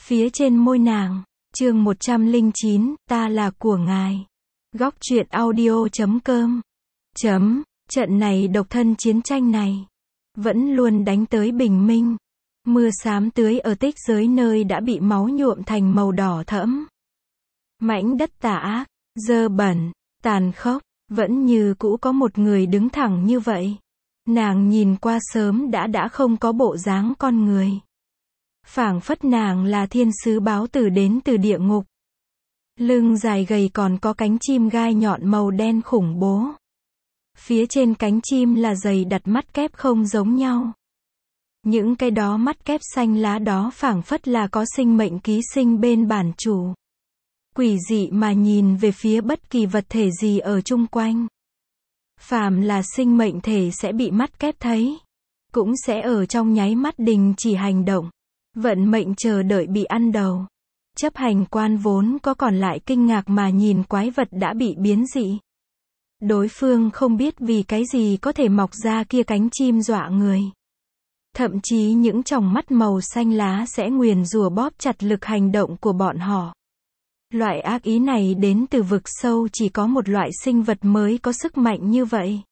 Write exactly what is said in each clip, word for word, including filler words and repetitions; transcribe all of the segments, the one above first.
Phía trên môi nàng. Chương một trăm lẻ chín, ta là của ngài. Góc truyện audio chấm com. Chấm, trận này độc thân chiến tranh này vẫn luôn đánh tới bình minh. Mưa xám tưới ở tích giới nơi đã bị máu nhuộm thành màu đỏ thẫm. Mảnh đất tà ác, dơ bẩn, tàn khốc, vẫn như cũ có một người đứng thẳng như vậy. Nàng nhìn qua sớm đã đã không có bộ dáng con người. Phảng phất nàng là thiên sứ báo tử đến từ địa ngục. Lưng dài gầy còn có cánh chim gai nhọn màu đen khủng bố. Phía trên cánh chim là dày đặt mắt kép không giống nhau. Những cái đó mắt kép xanh lá đó phảng phất là có sinh mệnh ký sinh bên bản chủ. Quỷ dị mà nhìn về phía bất kỳ vật thể gì ở chung quanh. Phàm là sinh mệnh thể sẽ bị mắt kép thấy. Cũng sẽ ở trong nháy mắt đình chỉ hành động. Vận mệnh chờ đợi bị ăn đầu. Chấp hành quan vốn có còn lại kinh ngạc mà nhìn quái vật đã bị biến dị. Đối phương không biết vì cái gì có thể mọc ra kia cánh chim dọa người. Thậm chí những tròng mắt màu xanh lá sẽ nguyền rủa bóp chặt lực hành động của bọn họ. Loại ác ý này đến từ vực sâu, chỉ có một loại sinh vật mới có sức mạnh như vậy.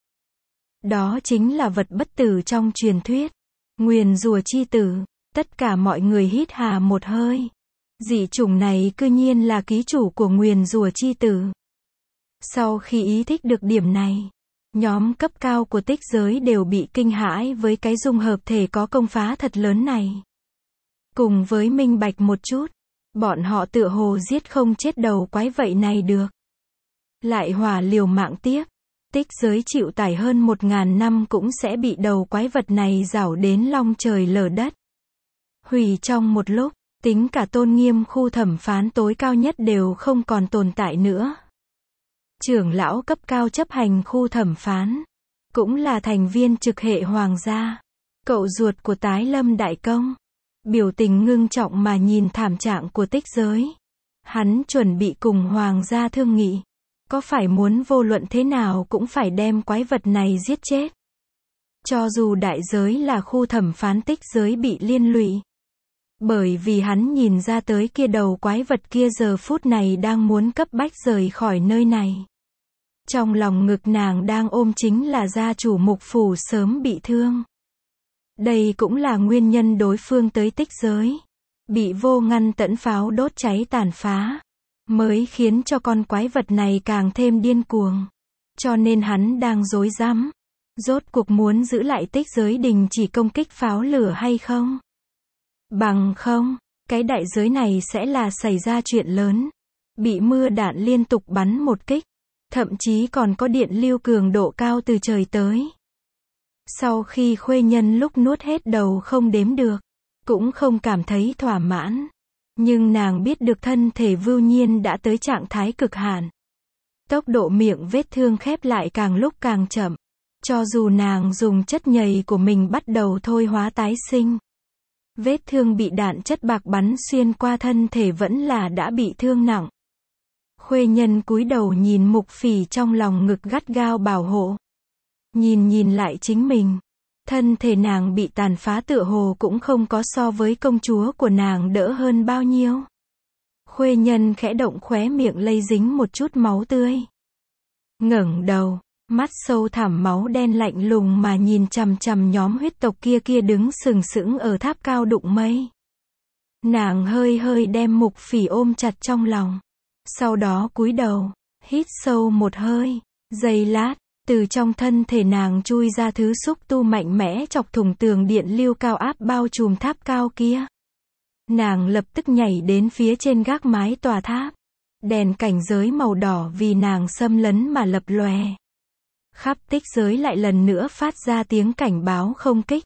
Đó chính là vật bất tử trong truyền thuyết. Nguyền rủa chi tử. Tất cả mọi người hít hà một hơi. Dị chủng này cư nhiên là ký chủ của nguyền rủa chi tử. Sau khi ý thức được điểm này, nhóm cấp cao của tích giới đều bị kinh hãi với cái dung hợp thể có công phá thật lớn này. Cùng với minh bạch một chút, bọn họ tựa hồ giết không chết đầu quái vậy này được. Lại hỏa liều mạng tiếp, tích giới chịu tải hơn một ngàn năm cũng sẽ bị đầu quái vật này rảo đến long trời lở đất. Hủy trong một lúc, tính cả tôn nghiêm khu thẩm phán tối cao nhất đều không còn tồn tại nữa. Trưởng lão cấp cao chấp hành khu thẩm phán, cũng là thành viên trực hệ hoàng gia, cậu ruột của Tái Lâm Đại Công, biểu tình ngưng trọng mà nhìn thảm trạng của tích giới. Hắn chuẩn bị cùng hoàng gia thương nghị, có phải muốn vô luận thế nào cũng phải đem quái vật này giết chết. Cho dù đại giới là khu thẩm phán tích giới bị liên lụy. Bởi vì hắn nhìn ra tới kia đầu quái vật kia giờ phút này đang muốn cấp bách rời khỏi nơi này. Trong lòng ngực nàng đang ôm chính là gia chủ Mục Phủ sớm bị thương. Đây cũng là nguyên nhân đối phương tới tích giới. Bị vô ngăn tẫn pháo đốt cháy tàn phá. Mới khiến cho con quái vật này càng thêm điên cuồng. Cho nên hắn đang rối rắm. Rốt cuộc muốn giữ lại tích giới đình chỉ công kích pháo lửa hay không? Bằng không, cái đại giới này sẽ là xảy ra chuyện lớn. Bị mưa đạn liên tục bắn một kích. Thậm chí còn có điện lưu cường độ cao từ trời tới. Sau khi khuê nhân lúc nuốt hết đầu không đếm được, cũng không cảm thấy thỏa mãn. Nhưng nàng biết được thân thể Vưu Nhiên đã tới trạng thái cực hạn. Tốc độ miệng vết thương khép lại càng lúc càng chậm. Cho dù nàng dùng chất nhầy của mình bắt đầu thôi hóa tái sinh. Vết thương bị đạn chất bạc bắn xuyên qua thân thể vẫn là đã bị thương nặng. Khuê nhân cúi đầu nhìn Mục Phỉ trong lòng ngực gắt gao bảo hộ. Nhìn nhìn lại chính mình. Thân thể nàng bị tàn phá tựa hồ cũng không có so với công chúa của nàng đỡ hơn bao nhiêu. Khuê nhân khẽ động khóe miệng lây dính một chút máu tươi. Ngẩng đầu, mắt sâu thẳm máu đen lạnh lùng mà nhìn chằm chằm nhóm huyết tộc kia kia đứng sừng sững ở tháp cao đụng mây. Nàng hơi hơi đem Mục Phỉ ôm chặt trong lòng. Sau đó cúi đầu, hít sâu một hơi, giây lát, từ trong thân thể nàng chui ra thứ xúc tu mạnh mẽ chọc thủng tường điện lưu cao áp bao trùm tháp cao kia. Nàng lập tức nhảy đến phía trên gác mái tòa tháp. Đèn cảnh giới màu đỏ vì nàng xâm lấn mà lập lòe. Khắp tích giới lại lần nữa phát ra tiếng cảnh báo không kích.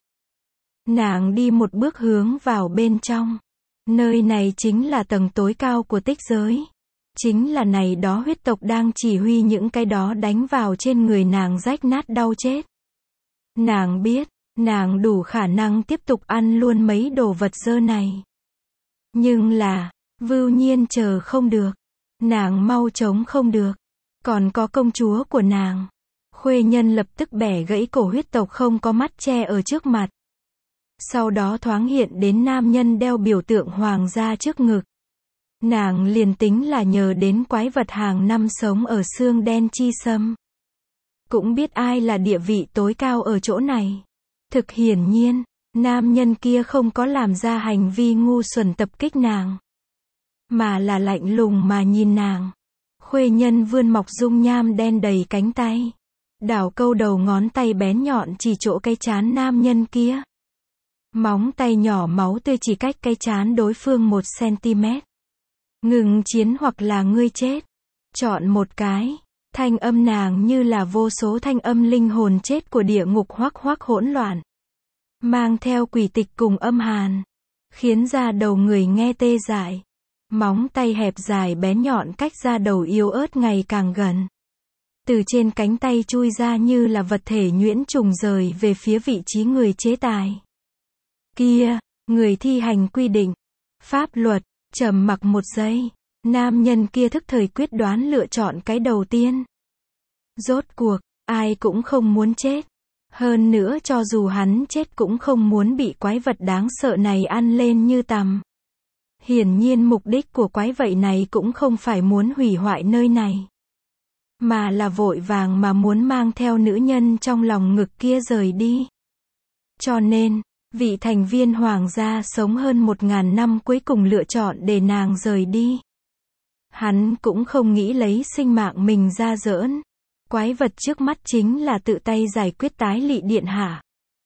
Nàng đi một bước hướng vào bên trong. Nơi này chính là tầng tối cao của tích giới. Chính là này đó huyết tộc đang chỉ huy những cái đó đánh vào trên người nàng rách nát đau chết. Nàng biết, nàng đủ khả năng tiếp tục ăn luôn mấy đồ vật dơ này. Nhưng là, Vưu Nhiên chờ không được. Nàng mau chống không được. Còn có công chúa của nàng. Khuê nhân lập tức bẻ gãy cổ huyết tộc không có mắt che ở trước mặt. Sau đó thoáng hiện đến nam nhân đeo biểu tượng hoàng gia trước ngực. Nàng liền tính là nhờ đến quái vật hàng năm sống ở xương đen chi sâm. Cũng biết ai là địa vị tối cao ở chỗ này. Thực hiển nhiên, nam nhân kia không có làm ra hành vi ngu xuẩn tập kích nàng. Mà là lạnh lùng mà nhìn nàng. Khuê nhân vươn mọc dung nham đen đầy cánh tay. Đảo câu đầu ngón tay bén nhọn chỉ chỗ cái trán nam nhân kia. Móng tay nhỏ máu tươi chỉ cách cái trán đối phương một xăng-ti-mét. Ngừng chiến hoặc là ngươi chết. Chọn một cái. Thanh âm nàng như là vô số thanh âm linh hồn chết của địa ngục hoắc hoắc hỗn loạn. Mang theo quỷ tịch cùng âm hàn. Khiến da đầu người nghe tê dại. Móng tay hẹp dài bén nhọn cách da đầu yếu ớt ngày càng gần. Từ trên cánh tay chui ra như là vật thể nhuyễn trùng rời về phía vị trí người chế tài. Kia, người thi hành quy định. Pháp luật, trầm mặc một giây. Nam nhân kia thức thời quyết đoán lựa chọn cái đầu tiên. Rốt cuộc, ai cũng không muốn chết. Hơn nữa cho dù hắn chết cũng không muốn bị quái vật đáng sợ này ăn lên như tằm. Hiển nhiên mục đích của quái vậy này cũng không phải muốn hủy hoại nơi này. Mà là vội vàng mà muốn mang theo nữ nhân trong lòng ngực kia rời đi. Cho nên, vị thành viên hoàng gia sống hơn một ngàn năm cuối cùng lựa chọn để nàng rời đi. Hắn cũng không nghĩ lấy sinh mạng mình ra giỡn. Quái vật trước mắt chính là tự tay giải quyết tái lị điện hạ.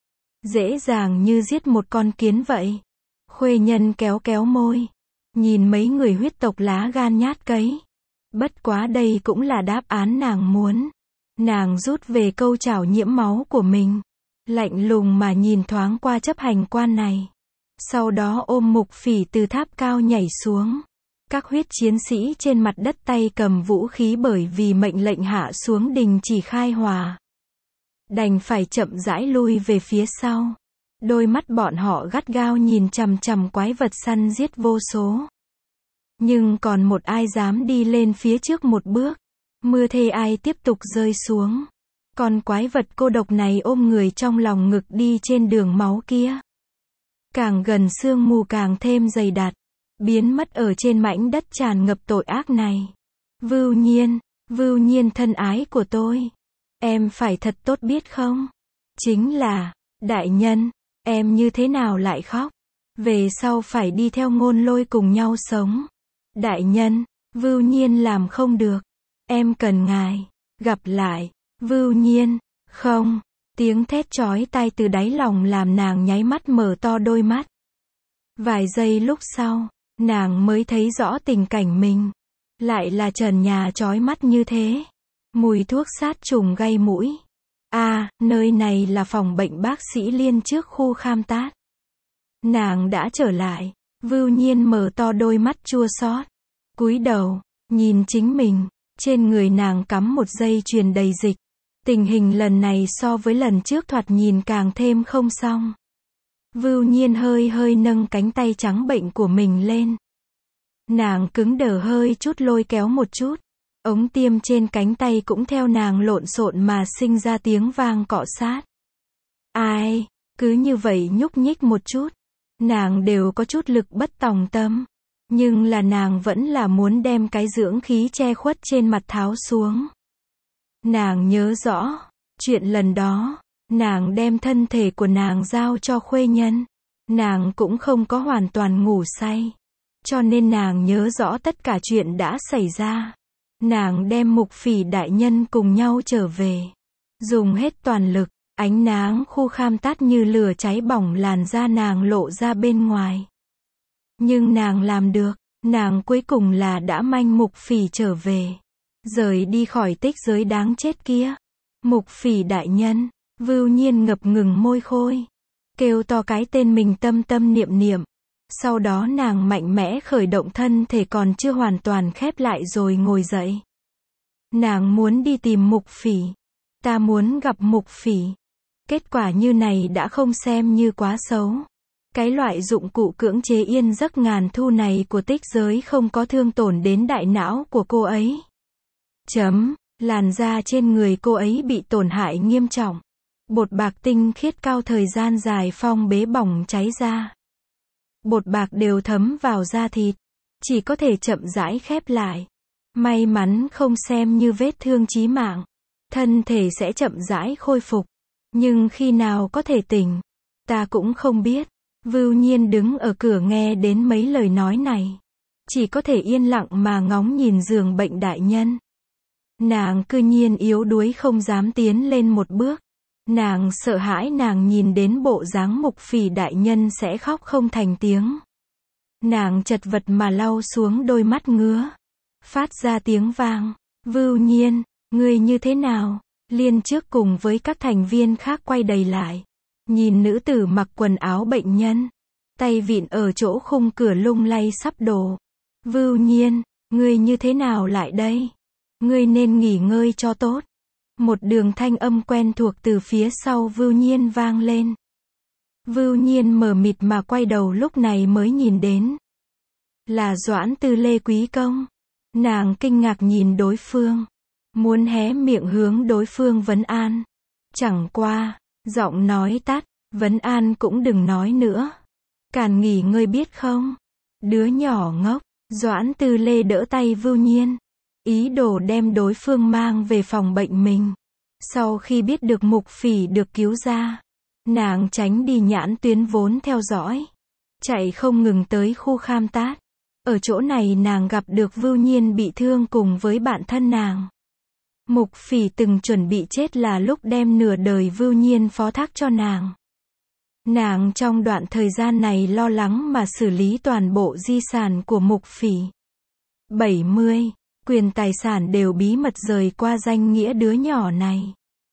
Dễ dàng như giết một con kiến vậy. Khuê nhân kéo kéo môi. Nhìn mấy người huyết tộc lá gan nhát cấy. Bất quá đây cũng là đáp án nàng muốn. Nàng rút về câu chảo nhiễm máu của mình. Lạnh lùng mà nhìn thoáng qua chấp hành quan này. Sau đó ôm mục phỉ từ tháp cao nhảy xuống. Các huyết chiến sĩ trên mặt đất tay cầm vũ khí bởi vì mệnh lệnh hạ xuống đình chỉ khai hỏa. Đành phải chậm rãi lui về phía sau. Đôi mắt bọn họ gắt gao nhìn chằm chằm quái vật săn giết vô số. Nhưng còn một ai dám đi lên phía trước một bước. Mưa thê ai tiếp tục rơi xuống. Con quái vật cô độc này ôm người trong lòng ngực đi trên đường máu kia. Càng gần sương mù càng thêm dày đặc. Biến mất ở trên mảnh đất tràn ngập tội ác này. Vưu Nhiên, Vưu Nhiên thân ái của tôi. Em phải thật tốt biết không? Chính là, đại nhân, em như thế nào lại khóc? Về sau phải đi theo Ngôn Lôi cùng nhau sống. Đại nhân, Vưu Nhiên làm không được. Em cần ngài. Gặp lại, Vưu Nhiên, không. Tiếng thét chói tai từ đáy lòng làm nàng nháy mắt mở to đôi mắt. Vài giây lúc sau, nàng mới thấy rõ tình cảnh mình. Lại là trần nhà chói mắt như thế. Mùi thuốc sát trùng gây mũi. À, nơi này là phòng bệnh bác sĩ Liên trước khu Kham Tát. Nàng đã trở lại. Vưu Nhiên mở to đôi mắt chua xót. Cúi đầu, nhìn chính mình. Trên người nàng cắm một dây chuyền đầy dịch. Tình hình lần này so với lần trước thoạt nhìn càng thêm không xong. Vưu Nhiên hơi hơi nâng cánh tay trắng bệnh của mình lên. Nàng cứng đờ hơi chút lôi kéo một chút. Ống tiêm trên cánh tay cũng theo nàng lộn xộn mà sinh ra tiếng vang cọ sát. Ai, cứ như vậy nhúc nhích một chút. Nàng đều có chút lực bất tòng tâm. Nhưng là nàng vẫn là muốn đem cái dưỡng khí che khuất trên mặt tháo xuống. Nàng nhớ rõ, chuyện lần đó, nàng đem thân thể của nàng giao cho Khuê nhân. Nàng cũng không có hoàn toàn ngủ say. Cho nên nàng nhớ rõ tất cả chuyện đã xảy ra. Nàng đem Mục Phỉ đại nhân cùng nhau trở về. Dùng hết toàn lực, ánh nắng khu Kham Tát như lửa cháy bỏng làn da nàng lộ ra bên ngoài. Nhưng nàng làm được, nàng cuối cùng là đã manh Mục Phỉ trở về. Rời đi khỏi tích giới đáng chết kia. Mục Phỉ đại nhân, Vưu Nhiên ngập ngừng môi khôi. Kêu to cái tên mình tâm tâm niệm niệm. Sau đó nàng mạnh mẽ khởi động thân thể còn chưa hoàn toàn khép lại rồi ngồi dậy. Nàng muốn đi tìm Mục Phỉ. Ta muốn gặp Mục Phỉ. Kết quả như này đã không xem như quá xấu. Cái loại dụng cụ cưỡng chế yên giấc ngàn thu này của tích giới không có thương tổn đến đại não của cô ấy. Chấm, làn da trên người cô ấy bị tổn hại nghiêm trọng. Bột bạc tinh khiết cao thời gian dài phong bế bỏng cháy ra. Bột bạc đều thấm vào da thịt, chỉ có thể chậm rãi khép lại. May mắn không xem như vết thương chí mạng, thân thể sẽ chậm rãi khôi phục. Nhưng khi nào có thể tỉnh, ta cũng không biết. Vưu Nhiên đứng ở cửa nghe đến mấy lời nói này, chỉ có thể yên lặng mà ngóng nhìn giường bệnh đại nhân. Nàng cư nhiên yếu đuối không dám tiến lên một bước. Nàng sợ hãi nàng nhìn đến bộ dáng Mục Phỉ đại nhân sẽ khóc không thành tiếng. Nàng chật vật mà lau xuống đôi mắt ngứa, phát ra tiếng vang. Vưu Nhiên, ngươi như thế nào? Liên trước cùng với các thành viên khác quay đầy lại, nhìn nữ tử mặc quần áo bệnh nhân, tay vịn ở chỗ khung cửa lung lay sắp đổ. Vưu Nhiên, ngươi như thế nào lại đây? Ngươi nên nghỉ ngơi cho tốt. Một đường thanh âm quen thuộc từ phía sau Vưu Nhiên vang lên. Vưu Nhiên mờ mịt mà quay đầu lúc này mới nhìn đến. Là Doãn Tư Lê quý công. Nàng kinh ngạc nhìn đối phương, muốn hé miệng hướng đối phương vấn an. Chẳng qua, giọng nói tắt, vấn an cũng đừng nói nữa. Càn nghỉ ngơi biết không? Đứa nhỏ ngốc. Doãn Tư Lê đỡ tay Vưu Nhiên, ý đồ đem đối phương mang về phòng bệnh mình. Sau khi biết được Mục Phỉ được cứu ra, nàng tránh đi nhãn tuyến vốn theo dõi, chạy không ngừng tới khu Kham Tát. Ở chỗ này nàng gặp được Vưu Nhiên bị thương cùng với bạn thân nàng. Mục Phỉ từng chuẩn bị chết là lúc đem nửa đời Vưu Nhiên phó thác cho nàng. Nàng trong đoạn thời gian này lo lắng mà xử lý toàn bộ di sản của Mục Phỉ. bảy mươi, quyền tài sản đều bí mật rời qua danh nghĩa đứa nhỏ này.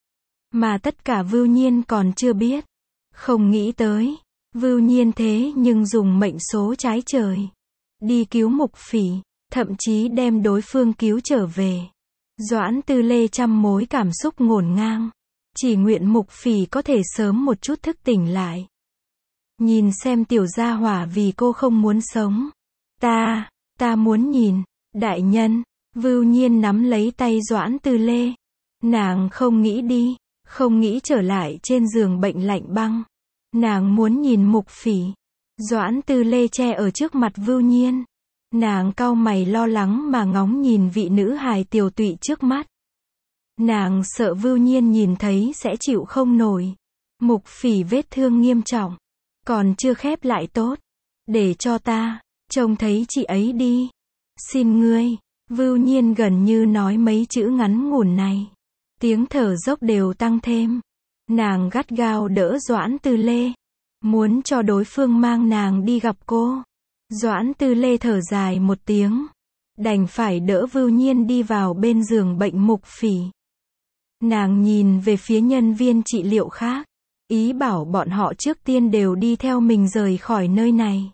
Mà tất cả Vưu Nhiên còn chưa biết. Không nghĩ tới, Vưu Nhiên thế nhưng dùng mệnh số trái trời đi cứu Mục Phỉ, thậm chí đem đối phương cứu trở về. Doãn Tư Lê trăm mối cảm xúc ngổn ngang, chỉ nguyện Mục Phỉ có thể sớm một chút thức tỉnh lại. Nhìn xem tiểu gia hỏa vì cô không muốn sống. Ta, ta muốn nhìn. Đại nhân, Vưu Nhiên nắm lấy tay Doãn Tư Lê. Nàng không nghĩ đi, không nghĩ trở lại trên giường bệnh lạnh băng. Nàng muốn nhìn Mục Phỉ. Doãn Tư Lê che ở trước mặt Vưu Nhiên. Nàng cau mày lo lắng mà ngóng nhìn vị nữ hài tiều tụy trước mắt. Nàng sợ Vưu Nhiên nhìn thấy sẽ chịu không nổi. Mục Phỉ vết thương nghiêm trọng, còn chưa khép lại tốt. Để cho ta trông thấy chị ấy đi. Xin ngươi. Vưu Nhiên gần như nói mấy chữ ngắn ngủn này, tiếng thở dốc đều tăng thêm. Nàng gắt gao đỡ Doãn Tư Lê, muốn cho đối phương mang nàng đi gặp cô. Doãn Tư Lê thở dài một tiếng, đành phải đỡ Vưu Nhiên đi vào bên giường bệnh Mục Phỉ. Nàng nhìn về phía nhân viên trị liệu khác, ý bảo bọn họ trước tiên đều đi theo mình rời khỏi nơi này,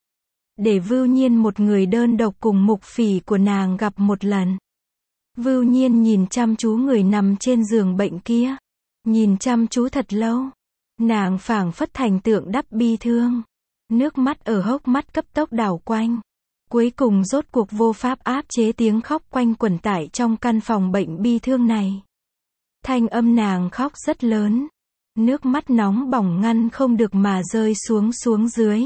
để Vưu Nhiên một người đơn độc cùng Mục Phỉ của nàng gặp một lần. Vưu Nhiên nhìn chăm chú người nằm trên giường bệnh kia, nhìn chăm chú thật lâu. Nàng phảng phất thành tượng đắp bi thương, nước mắt ở hốc mắt cấp tốc đảo quanh. Cuối cùng rốt cuộc vô pháp áp chế tiếng khóc quanh quẩn tại trong căn phòng bệnh bi thương này. Thanh âm nàng khóc rất lớn, nước mắt nóng bỏng ngăn không được mà rơi xuống xuống dưới.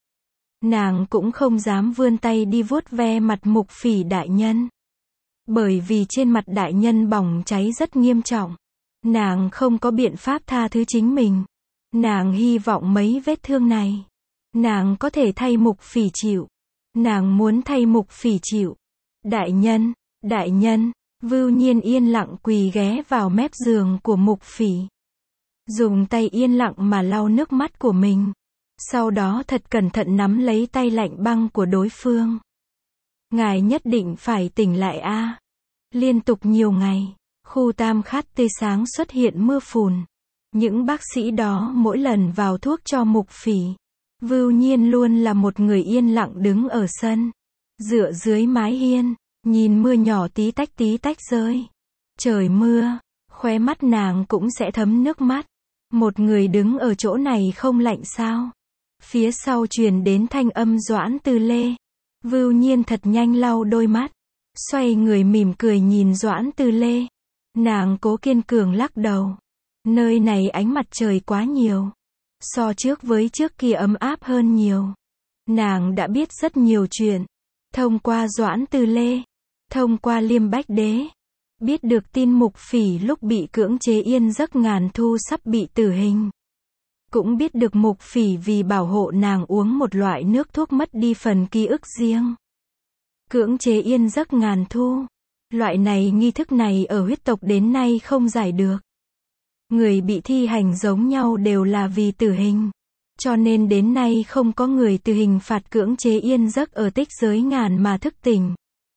Nàng cũng không dám vươn tay đi vuốt ve mặt Mục Phỉ đại nhân, bởi vì trên mặt đại nhân bỏng cháy rất nghiêm trọng. Nàng không có biện pháp tha thứ chính mình. Nàng hy vọng mấy vết thương này, nàng có thể thay Mục Phỉ chịu. Nàng muốn thay Mục Phỉ chịu. Đại nhân, đại nhân. Vưu Nhiên yên lặng quỳ ghé vào mép giường của Mục Phỉ, dùng tay yên lặng mà lau nước mắt của mình. Sau đó thật cẩn thận nắm lấy tay lạnh băng của đối phương. Ngài nhất định phải tỉnh lại a. À. Liên tục nhiều ngày, khu Tam Khát tươi sáng xuất hiện mưa phùn. Những bác sĩ đó mỗi lần vào thuốc cho Mục Phỉ. Vưu Nhiên luôn là một người yên lặng đứng ở sân, dựa dưới mái hiên, nhìn mưa nhỏ tí tách tí tách rơi. Trời mưa, khóe mắt nàng cũng sẽ thấm nước mắt. Một người đứng ở chỗ này không lạnh sao? Phía sau truyền đến thanh âm Doãn Tư Lê. Vưu Nhiên thật nhanh lau đôi mắt, xoay người mỉm cười nhìn Doãn Tư Lê. Nàng cố kiên cường lắc đầu. Nơi này ánh mặt trời quá nhiều. So trước với trước kia ấm áp hơn nhiều. Nàng đã biết rất nhiều chuyện. Thông qua Doãn Tư Lê. Thông qua Liêm Bách Đế. Biết được tin Mục Phỉ lúc bị cưỡng chế yên giấc ngàn thu sắp bị tử hình. Cũng biết được Mục Phỉ vì bảo hộ nàng uống một loại nước thuốc mất đi phần ký ức riêng. Cưỡng chế yên giấc ngàn thu. Loại này nghi thức này ở huyết tộc đến nay không giải được. Người bị thi hành giống nhau đều là vì tử hình. Cho nên đến nay không có người tử hình phạt cưỡng chế yên giấc ở tích giới ngàn mà thức tỉnh.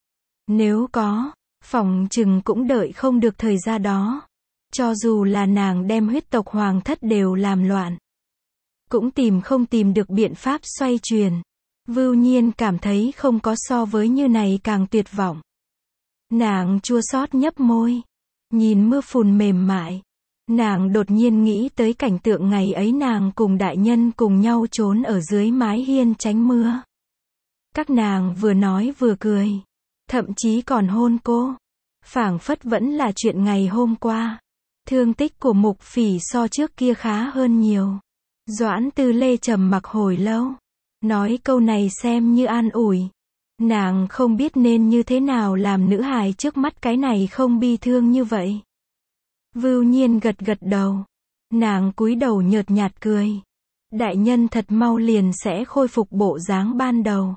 Nếu có, phỏng chừng cũng đợi không được thời gian đó. Cho dù là nàng đem huyết tộc hoàng thất đều làm loạn. Cũng tìm không tìm được biện pháp xoay chuyển. Vưu Nhiên cảm thấy không có so với như này càng tuyệt vọng. Nàng chua xót nhấp môi. Nhìn mưa phùn mềm mại. Nàng đột nhiên nghĩ tới cảnh tượng ngày ấy nàng cùng đại nhân cùng nhau trốn ở dưới mái hiên tránh mưa. Các nàng vừa nói vừa cười. Thậm chí còn hôn cô. Phảng phất vẫn là chuyện ngày hôm qua. Thương tích của Mục Phỉ so trước kia khá hơn nhiều. Doãn Tư Lê trầm mặc hồi lâu. Nói câu này xem như an ủi. Nàng không biết nên như thế nào làm nữ hài trước mắt cái này không bi thương như vậy. Vưu Nhiên gật gật đầu. Nàng cúi đầu nhợt nhạt cười. Đại nhân thật mau liền sẽ khôi phục bộ dáng ban đầu.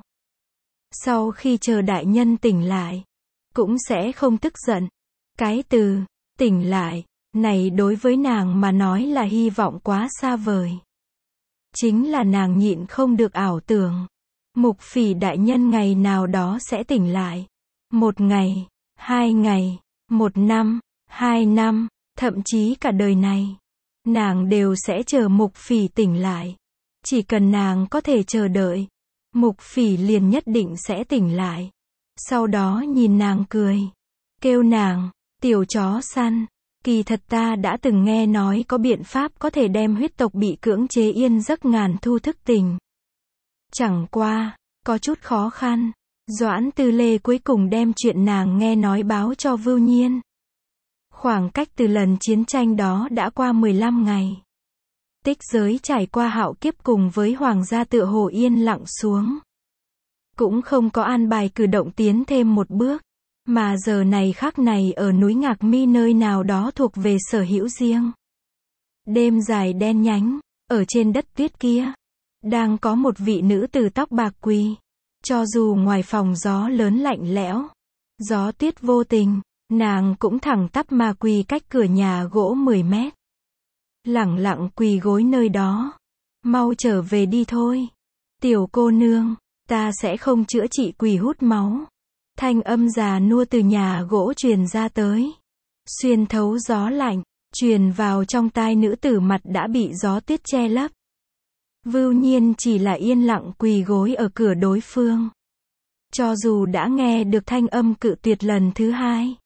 Sau khi chờ đại nhân tỉnh lại, cũng sẽ không tức giận. Cái từ, tỉnh lại, này đối với nàng mà nói là hy vọng quá xa vời. Chính là nàng nhịn không được ảo tưởng. Mục Phỉ đại nhân ngày nào đó sẽ tỉnh lại. Một ngày, hai ngày, một năm, hai năm, thậm chí cả đời này. Nàng đều sẽ chờ Mục Phỉ tỉnh lại. Chỉ cần nàng có thể chờ đợi. Mục Phỉ liền nhất định sẽ tỉnh lại. Sau đó nhìn nàng cười. Kêu nàng, tiểu chó săn. Kỳ thật ta đã từng nghe nói có biện pháp có thể đem huyết tộc bị cưỡng chế yên giấc ngàn thu thức tỉnh. Chẳng qua, có chút khó khăn. Doãn Tư Lê cuối cùng đem chuyện nàng nghe nói báo cho Vưu Nhiên. Khoảng cách từ lần chiến tranh đó đã qua mười lăm ngày. Tích giới trải qua hạo kiếp cùng với hoàng gia tựa hồ yên lặng xuống. Cũng không có an bài cử động tiến thêm một bước. Mà giờ này khắc này ở núi Ngạc Mi nơi nào đó thuộc về sở hữu riêng. Đêm dài đen nhánh, ở trên đất tuyết kia. Đang có một vị nữ tử tóc bạc quỳ. Cho dù ngoài phòng gió lớn lạnh lẽo. Gió tuyết vô tình. Nàng cũng thẳng tắp mà quỳ cách cửa nhà gỗ mười mét. Lẳng lặng quỳ gối nơi đó. Mau trở về đi thôi. Tiểu cô nương, ta sẽ không chữa trị quỳ hút máu. Thanh âm già nua từ nhà gỗ truyền ra tới. Xuyên thấu gió lạnh, truyền vào trong tai nữ tử mặt đã bị gió tuyết che lấp. Vưu Nhiên chỉ là yên lặng quỳ gối ở cửa đối phương. Cho dù đã nghe được thanh âm cự tuyệt lần thứ hai.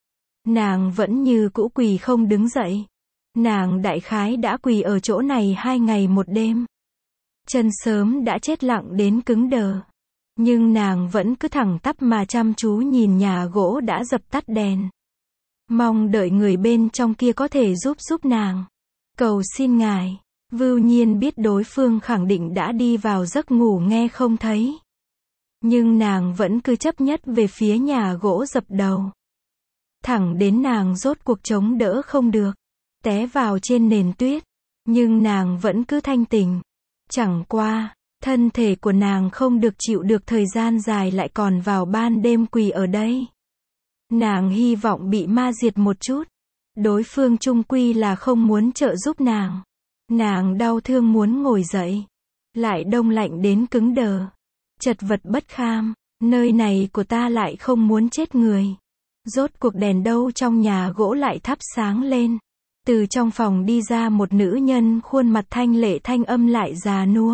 Nàng vẫn như cũ quỳ không đứng dậy. Nàng đại khái đã quỳ ở chỗ này hai ngày một đêm. Chân sớm đã chết lặng đến cứng đờ. Nhưng nàng vẫn cứ thẳng tắp mà chăm chú nhìn nhà gỗ đã dập tắt đèn. Mong đợi người bên trong kia có thể giúp giúp nàng. Cầu xin ngài. Vưu Nhiên biết đối phương khẳng định đã đi vào giấc ngủ nghe không thấy. Nhưng nàng vẫn cứ chấp nhất về phía nhà gỗ dập đầu. Thẳng đến nàng rốt cuộc chống đỡ không được. Té vào trên nền tuyết. Nhưng nàng vẫn cứ thanh tỉnh. Chẳng qua, thân thể của nàng không được chịu được thời gian dài lại còn vào ban đêm quỳ ở đây. Nàng hy vọng bị ma diệt một chút. Đối phương chung quy là không muốn trợ giúp nàng. Nàng đau thương muốn ngồi dậy. Lại đông lạnh đến cứng đờ. Chật vật bất kham. Nơi này của ta lại không muốn chết người. Rốt cuộc đèn đâu trong nhà gỗ lại thắp sáng lên. Từ trong phòng đi ra một nữ nhân khuôn mặt thanh lệ thanh âm lại già nua.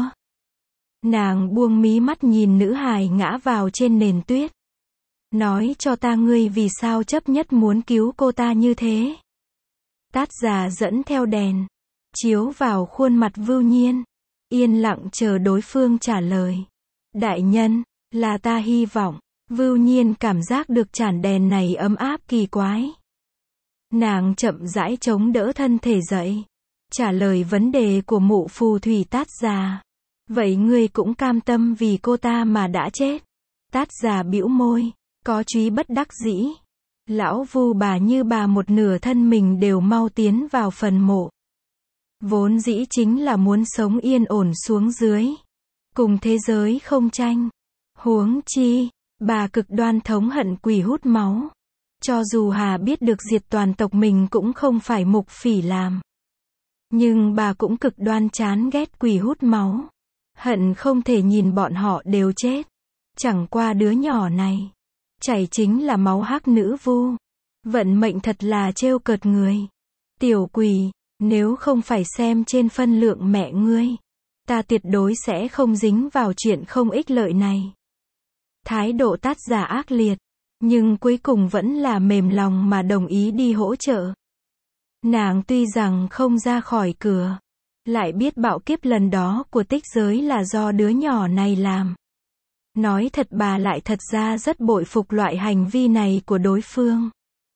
Nàng buông mí mắt nhìn nữ hài ngã vào trên nền tuyết. Nói cho ta ngươi vì sao chấp nhất muốn cứu cô ta như thế. Tát già dẫn theo đèn. Chiếu vào khuôn mặt Vưu Nhiên. Yên lặng chờ đối phương trả lời. Đại nhân, là ta hy vọng. Vưu Nhiên cảm giác được chản đèn này ấm áp kỳ quái. Nàng chậm rãi chống đỡ thân thể dậy, trả lời vấn đề của mụ phù thủy Tát già. Vậy ngươi cũng cam tâm vì cô ta mà đã chết? Tát già bĩu môi, có chút bất đắc dĩ. Lão Vu bà như bà một nửa thân mình đều mau tiến vào phần mộ. Vốn dĩ chính là muốn sống yên ổn xuống dưới, cùng thế giới không tranh. Huống chi, bà cực đoan thống hận quỷ hút máu. Cho dù Hà biết được diệt toàn tộc mình cũng không phải mục phỉ làm. Nhưng bà cũng cực đoan chán ghét quỷ hút máu. Hận không thể nhìn bọn họ đều chết. Chẳng qua đứa nhỏ này chảy chính là máu hắc nữ vu. Vận mệnh thật là trêu cợt người. Tiểu quỷ, nếu không phải xem trên phân lượng mẹ ngươi, ta tuyệt đối sẽ không dính vào chuyện không ích lợi này. Thái độ Tát già ác liệt, nhưng cuối cùng vẫn là mềm lòng mà đồng ý đi hỗ trợ. Nàng tuy rằng không ra khỏi cửa, lại biết bạo kiếp lần đó của tích giới là do đứa nhỏ này làm. Nói thật bà lại thật ra rất bội phục loại hành vi này của đối phương.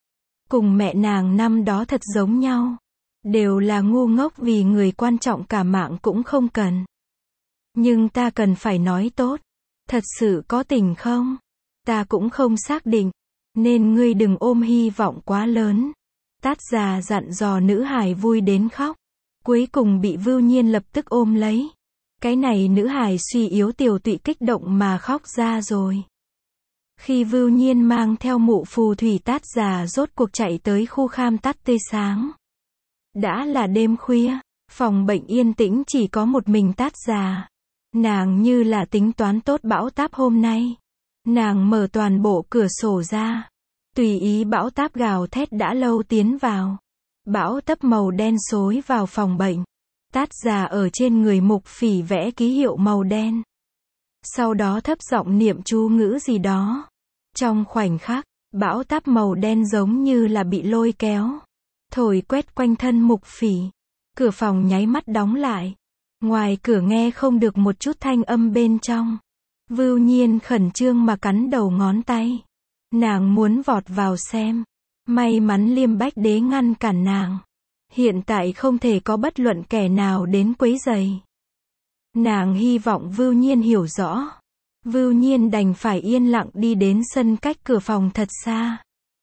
Cùng mẹ nàng năm đó thật giống nhau. Đều là ngu ngốc vì người quan trọng cả mạng cũng không cần. Nhưng ta cần phải nói tốt. Thật sự có tình không? Ta cũng không xác định. Nên ngươi đừng ôm hy vọng quá lớn. Tát già dặn dò nữ hài vui đến khóc. Cuối cùng bị Vưu Nhiên lập tức ôm lấy. Cái này nữ hài suy yếu tiều tụy kích động mà khóc ra rồi. Khi Vưu Nhiên mang theo mụ phù thủy Tát già rốt cuộc chạy tới khu kham tắt tươi sáng. Đã là đêm khuya, phòng bệnh yên tĩnh chỉ có một mình Tát già. Nàng như là tính toán tốt bão táp hôm nay. Nàng mở toàn bộ cửa sổ ra. Tùy ý bão táp gào thét đã lâu tiến vào. Bão táp màu đen xối vào phòng bệnh. Tát già ở trên người mục phỉ vẽ ký hiệu màu đen. Sau đó thấp giọng niệm chú ngữ gì đó. Trong khoảnh khắc, bão táp màu đen giống như là bị lôi kéo. Thổi quét quanh thân mục phỉ. Cửa phòng nháy mắt đóng lại. Ngoài cửa nghe không được một chút thanh âm bên trong. Vưu Nhiên khẩn trương mà cắn đầu ngón tay. Nàng muốn vọt vào xem. May mắn Liêm Bách Đế ngăn cản nàng. Hiện tại không thể có bất luận kẻ nào đến quấy rầy. Nàng hy vọng Vưu Nhiên hiểu rõ. Vưu Nhiên đành phải yên lặng đi đến sân cách cửa phòng thật xa.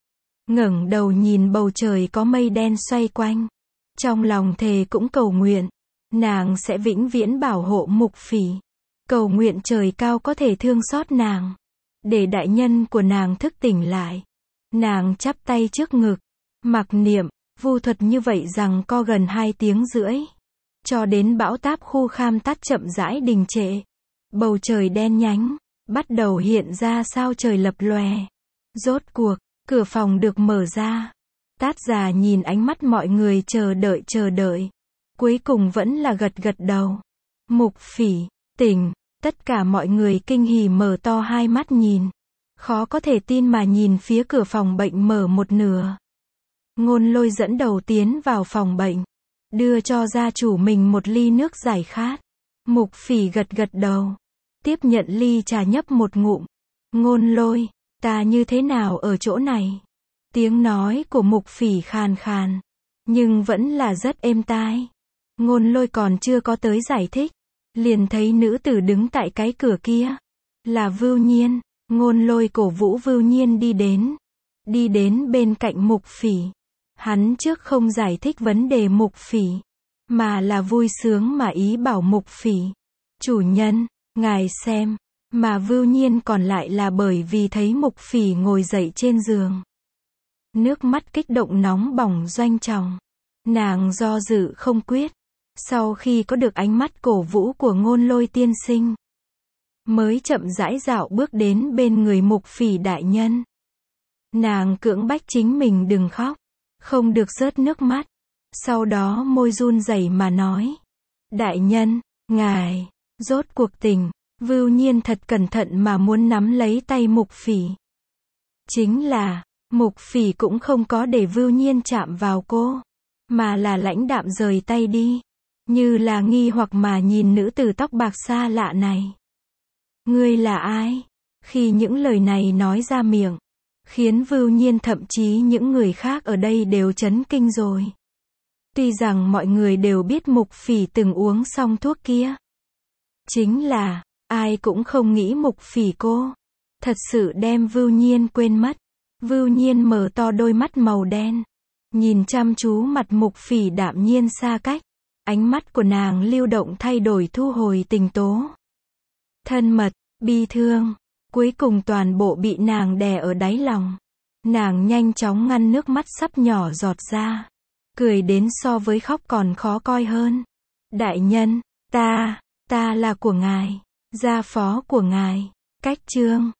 Ngẩng đầu nhìn bầu trời có mây đen xoay quanh. Trong lòng thề cũng cầu nguyện. Nàng sẽ vĩnh viễn bảo hộ mục phỉ. Cầu nguyện trời cao có thể thương xót nàng. Để đại nhân của nàng thức tỉnh lại. Nàng chắp tay trước ngực. Mặc niệm, vu thuật như vậy rằng co gần hai tiếng rưỡi. Cho đến bão táp khu kham tắt chậm rãi đình trệ. Bầu trời đen nhánh. Bắt đầu hiện ra sao trời lập lòe. Rốt cuộc, cửa phòng được mở ra. Tát già nhìn ánh mắt mọi người chờ đợi chờ đợi. Cuối cùng vẫn là gật gật đầu. Mục phỉ, tỉnh. Tất cả mọi người kinh hỉ mở to hai mắt nhìn. Khó có thể tin mà nhìn phía cửa phòng bệnh mở một nửa. Ngôn Lôi dẫn đầu tiến vào phòng bệnh. Đưa cho gia chủ mình một ly nước giải khát. Mục phỉ gật gật đầu. Tiếp nhận ly trà nhấp một ngụm. Ngôn Lôi, ta như thế nào ở chỗ này? Tiếng nói của mục phỉ khàn khàn. Nhưng vẫn là rất êm tai. Ngôn Lôi còn chưa có tới giải thích. Liền thấy nữ tử đứng tại cái cửa kia. Là Vưu Nhiên. Ngôn Lôi cổ vũ Vưu Nhiên đi đến. Đi đến bên cạnh mục phỉ. Hắn trước không giải thích vấn đề mục phỉ. Mà là vui sướng mà ý bảo mục phỉ. Chủ nhân, ngài xem. Mà Vưu Nhiên còn lại là bởi vì thấy mục phỉ ngồi dậy trên giường. Nước mắt kích động nóng bỏng doanh trọng. Nàng do dự không quyết. Sau khi có được ánh mắt cổ vũ của Ngôn Lôi tiên sinh. Mới chậm rãi dạo bước đến bên người mục phỉ đại nhân. Nàng cưỡng bách chính mình đừng khóc. Không được rớt nước mắt. Sau đó môi run rẩy mà nói. Đại nhân, ngài, rốt cuộc tỉnh. Vưu Nhiên thật cẩn thận mà muốn nắm lấy tay mục phỉ. Chính là, mục phỉ cũng không có để Vưu Nhiên chạm vào cô. Mà là lãnh đạm rời tay đi. Như là nghi hoặc mà nhìn nữ tử tóc bạc xa lạ này. Ngươi là ai? Khi những lời này nói ra miệng, khiến Vưu Nhiên thậm chí những người khác ở đây đều chấn kinh rồi. Tuy rằng mọi người đều biết Mục Phỉ từng uống xong thuốc kia. Chính là, ai cũng không nghĩ Mục Phỉ cô thật sự đem Vưu Nhiên quên mất. Vưu Nhiên mở to đôi mắt màu đen, nhìn chăm chú mặt Mục Phỉ đạm nhiên xa cách. Ánh mắt của nàng lưu động thay đổi thu hồi tình tố. Thân mật, bi thương, cuối cùng toàn bộ bị nàng đè ở đáy lòng. Nàng nhanh chóng ngăn nước mắt sắp nhỏ giọt ra. Cười đến so với khóc còn khó coi hơn. Đại nhân, ta, ta là của ngài, gia phó của ngài. Cách chương